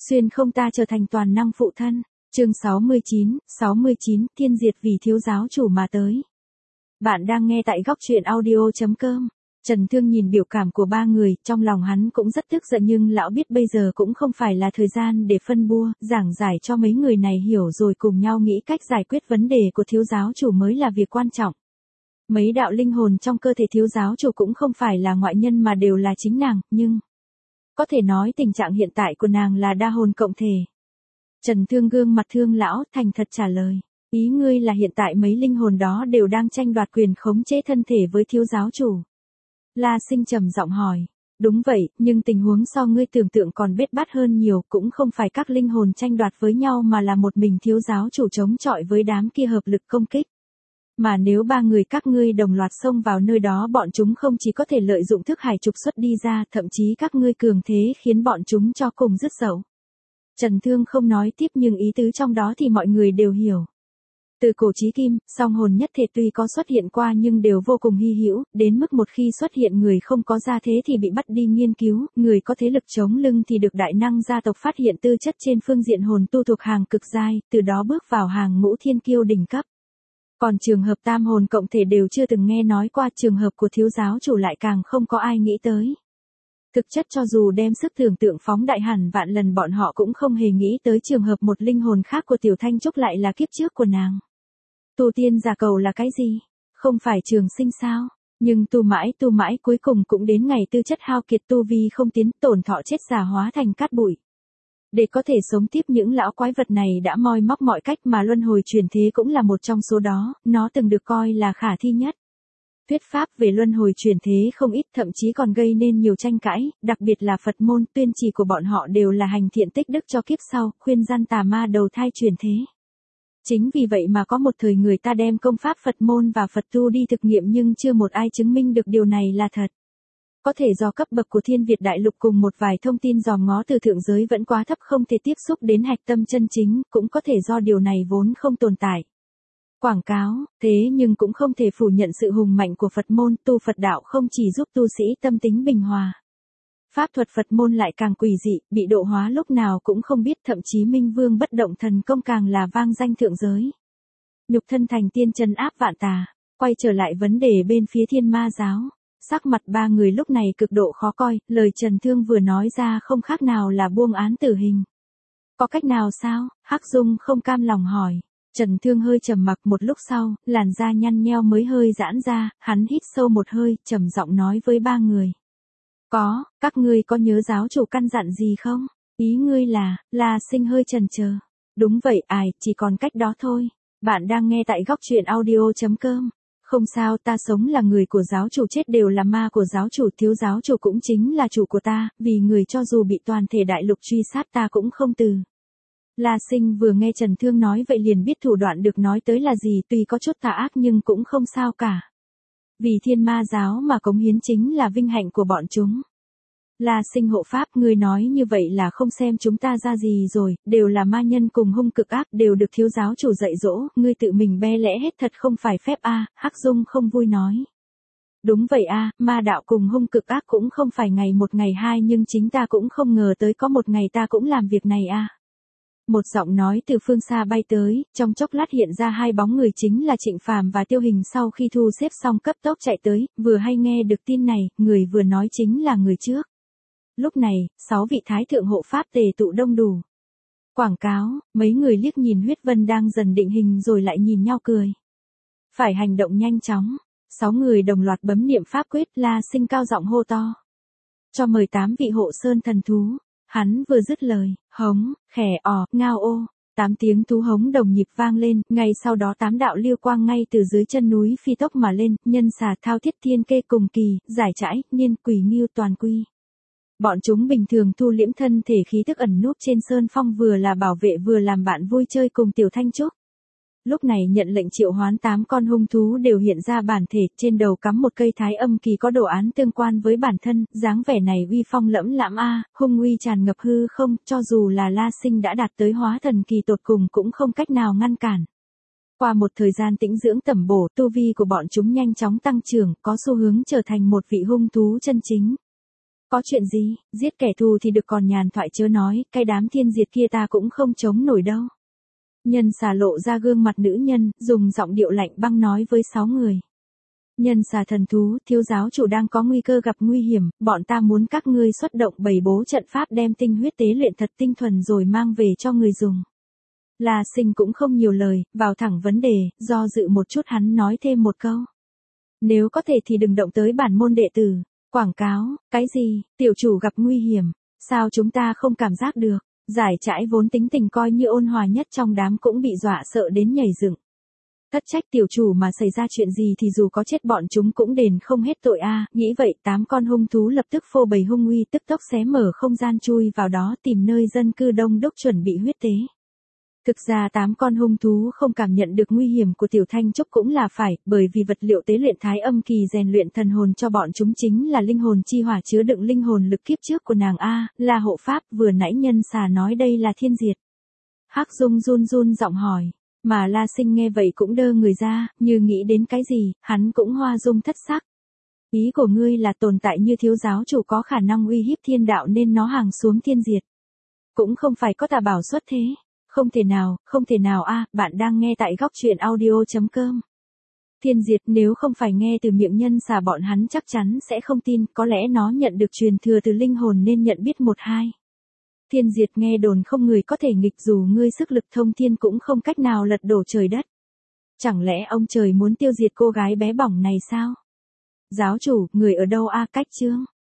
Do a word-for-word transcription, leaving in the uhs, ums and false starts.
Xuyên không ta trở thành toàn năng phụ thân. Chương sáu mươi chín, sáu mươi chín, thiên diệt vì thiếu giáo chủ mà tới. Bạn đang nghe tại góc truyện audio chấm com. Trần Thương nhìn biểu cảm của ba người, trong lòng hắn cũng rất tức giận nhưng lão biết bây giờ cũng không phải là thời gian để phân bua, giảng giải cho mấy người này hiểu rồi cùng nhau nghĩ cách giải quyết vấn đề của thiếu giáo chủ mới là việc quan trọng. Mấy đạo linh hồn trong cơ thể thiếu giáo chủ cũng không phải là ngoại nhân mà đều là chính nàng, nhưng có thể nói tình trạng hiện tại của nàng là đa hồn cộng thể. Trần Thương gương mặt thương lão, thành thật trả lời. Ý ngươi là hiện tại mấy linh hồn đó đều đang tranh đoạt quyền khống chế thân thể với thiếu giáo chủ. La Sinh trầm giọng hỏi. Đúng vậy, nhưng tình huống so ngươi tưởng tượng còn bết bát hơn nhiều, cũng không phải các linh hồn tranh đoạt với nhau mà là một mình thiếu giáo chủ chống chọi với đám kia hợp lực công kích. Mà nếu ba người các ngươi đồng loạt xông vào nơi đó, bọn chúng không chỉ có thể lợi dụng thức hải trục xuất đi ra, thậm chí các ngươi cường thế khiến bọn chúng cho cùng dứt dậu. Trần Thương không nói tiếp nhưng ý tứ trong đó thì mọi người đều hiểu. Từ cổ chí kim, song hồn nhất thể tuy có xuất hiện qua nhưng đều vô cùng hy hữu, đến mức một khi xuất hiện người không có gia thế thì bị bắt đi nghiên cứu, người có thế lực chống lưng thì được đại năng gia tộc phát hiện tư chất trên phương diện hồn tu thuộc hàng cực giai, từ đó bước vào hàng ngũ thiên kiêu đỉnh cấp. Còn trường hợp tam hồn cộng thể đều chưa từng nghe nói qua, trường hợp của thiếu giáo chủ lại càng không có ai nghĩ tới. Thực chất cho dù đem sức tưởng tượng phóng đại hẳn vạn lần bọn họ cũng không hề nghĩ tới trường hợp một linh hồn khác của Tiểu Thanh Trúc lại là kiếp trước của nàng. Tu tiên giả cầu là cái gì? Không phải trường sinh sao? Nhưng tu mãi tu mãi cuối cùng cũng đến ngày tư chất hao kiệt, tu vi không tiến, tổn thọ chết già hóa thành cát bụi. Để có thể sống tiếp, những lão quái vật này đã moi móc mọi cách mà luân hồi chuyển thế cũng là một trong số đó, nó từng được coi là khả thi nhất. Thuyết pháp về luân hồi chuyển thế không ít, thậm chí còn gây nên nhiều tranh cãi, đặc biệt là Phật môn, tuyên chỉ của bọn họ đều là hành thiện tích đức cho kiếp sau, khuyên gian tà ma đầu thai chuyển thế. Chính vì vậy mà có một thời người ta đem công pháp Phật môn và Phật tu đi thực nghiệm nhưng chưa một ai chứng minh được điều này là thật. Có thể do cấp bậc của Thiên Việt Đại Lục cùng một vài thông tin dòm ngó từ thượng giới vẫn quá thấp không thể tiếp xúc đến hạch tâm chân chính, cũng có thể do điều này vốn không tồn tại. Quảng cáo, thế nhưng cũng không thể phủ nhận sự hùng mạnh của Phật môn, tu Phật đạo không chỉ giúp tu sĩ tâm tính bình hòa. Pháp thuật Phật môn lại càng quỷ dị, bị độ hóa lúc nào cũng không biết, thậm chí Minh Vương bất động thần công càng là vang danh thượng giới. Nhục thân thành tiên trấn áp vạn tà, quay trở lại vấn đề bên phía Thiên Ma giáo. Sắc mặt ba người lúc này cực độ khó coi, lời Trần Thương vừa nói ra không khác nào là buông án tử hình. Có cách nào sao? Hắc Dung không cam lòng hỏi. Trần Thương hơi trầm mặc một lúc sau, làn da nhăn nheo mới hơi giãn ra, hắn hít sâu một hơi, trầm giọng nói với ba người. Có, các ngươi có nhớ giáo chủ căn dặn gì không? Ý ngươi là, La Sinh hơi chần chờ. Đúng vậy, ai, chỉ còn cách đó thôi. Bạn đang nghe tại góc truyện audio chấm com. Không sao, ta sống là người của giáo chủ, chết đều là ma của giáo chủ, thiếu giáo chủ cũng chính là chủ của ta, vì người cho dù bị toàn thể đại lục truy sát ta cũng không từ. La Sinh vừa nghe Trần Thương nói vậy liền biết thủ đoạn được nói tới là gì, tuy có chút tà ác nhưng cũng không sao cả. Vì Thiên Ma giáo mà cống hiến chính là vinh hạnh của bọn chúng. La Sinh hộ pháp, ngươi nói như vậy là không xem chúng ta ra gì rồi, đều là ma nhân cùng hung cực ác, đều được thiếu giáo chủ dạy dỗ, ngươi tự mình be lẽ hết thật không phải phép a. À, Hắc Dung không vui nói. Đúng vậy a, à, ma đạo cùng hung cực ác cũng không phải ngày một ngày hai nhưng chính ta cũng không ngờ tới có một ngày ta cũng làm việc này a. À. Một giọng nói từ phương xa bay tới, trong chốc lát hiện ra hai bóng người chính là Trịnh Phàm và Tiêu Hình, sau khi thu xếp xong cấp tốc chạy tới, vừa hay nghe được tin này, người vừa nói chính là người trước. Lúc này, sáu vị thái thượng hộ pháp tề tụ đông đủ. Quảng cáo, mấy người liếc nhìn huyết vân đang dần định hình rồi lại nhìn nhau cười. Phải hành động nhanh chóng, sáu người đồng loạt bấm niệm pháp quyết, La Sinh cao giọng hô to. Cho mời tám vị hộ sơn thần thú. Hắn vừa dứt lời, hống, khè ò, ngao ô, tám tiếng thú hống đồng nhịp vang lên, ngay sau đó tám đạo lưu quang ngay từ dưới chân núi phi tốc mà lên, nhân xà thao thiết thiên kê cùng kỳ, giải trãi, niên quỷ nghiêu toàn quy. Bọn chúng bình thường thu liễm thân thể khí tức ẩn núp trên sơn phong, vừa là bảo vệ vừa làm bạn vui chơi cùng Tiểu Thanh Trúc. Lúc này nhận lệnh triệu hoán tám con hung thú đều hiện ra bản thể, trên đầu cắm một cây thái âm kỳ có đồ án tương quan với bản thân, dáng vẻ này uy phong lẫm lãm a, hung uy tràn ngập hư không, cho dù là La Sinh đã đạt tới hóa thần kỳ tột cùng cũng không cách nào ngăn cản. Qua một thời gian tĩnh dưỡng tẩm bổ, tu vi của bọn chúng nhanh chóng tăng trưởng, có xu hướng trở thành một vị hung thú chân chính. Có chuyện gì, giết kẻ thù thì được còn nhàn thoại chớ nói, cái đám thiên diệt kia ta cũng không chống nổi đâu. Nhân xà lộ ra gương mặt nữ nhân, dùng giọng điệu lạnh băng nói với sáu người. Nhân xà thần thú, thiếu giáo chủ đang có nguy cơ gặp nguy hiểm, bọn ta muốn các ngươi xuất động bày bố trận pháp đem tinh huyết tế luyện thật tinh thuần rồi mang về cho người dùng. La Sinh cũng không nhiều lời, vào thẳng vấn đề, do dự một chút hắn nói thêm một câu. Nếu có thể thì đừng động tới bản môn đệ tử. Quảng cáo, cái gì, tiểu chủ gặp nguy hiểm, sao chúng ta không cảm giác được. Giải trãi vốn tính tình coi như ôn hòa nhất trong đám cũng bị dọa sợ đến nhảy dựng. Thất trách tiểu chủ mà xảy ra chuyện gì thì dù có chết bọn chúng cũng đền không hết tội a. Nghĩ vậy tám con hung thú lập tức phô bày hung uy tức tốc xé mở không gian chui vào đó tìm nơi dân cư đông đúc chuẩn bị huyết tế. Thực ra tám con hung thú không cảm nhận được nguy hiểm của Tiểu Thanh Trúc cũng là phải, bởi vì vật liệu tế luyện thái âm kỳ rèn luyện thần hồn cho bọn chúng chính là linh hồn chi hỏa chứa đựng linh hồn lực kiếp trước của nàng A, là hộ pháp, vừa nãy nhân xà nói đây là thiên diệt. Hắc Dung run run giọng hỏi, mà La Sinh nghe vậy cũng đơ người ra, như nghĩ đến cái gì, hắn cũng hoa dung thất sắc. Ý của ngươi là tồn tại như thiếu giáo chủ có khả năng uy hiếp thiên đạo nên nó hàng xuống thiên diệt. Cũng không phải có tà bảo xuất thế. Không thể nào, không thể nào a, bạn đang nghe tại góc truyện audio chấm com. Thiên diệt nếu không phải nghe từ miệng nhân xà bọn hắn chắc chắn sẽ không tin, có lẽ nó nhận được truyền thừa từ linh hồn nên nhận biết một hai. Thiên diệt nghe đồn không người có thể nghịch dù ngươi sức lực thông thiên cũng không cách nào lật đổ trời đất. Chẳng lẽ ông trời muốn tiêu diệt cô gái bé bỏng này sao? Giáo chủ, người ở đâu a, cách chương?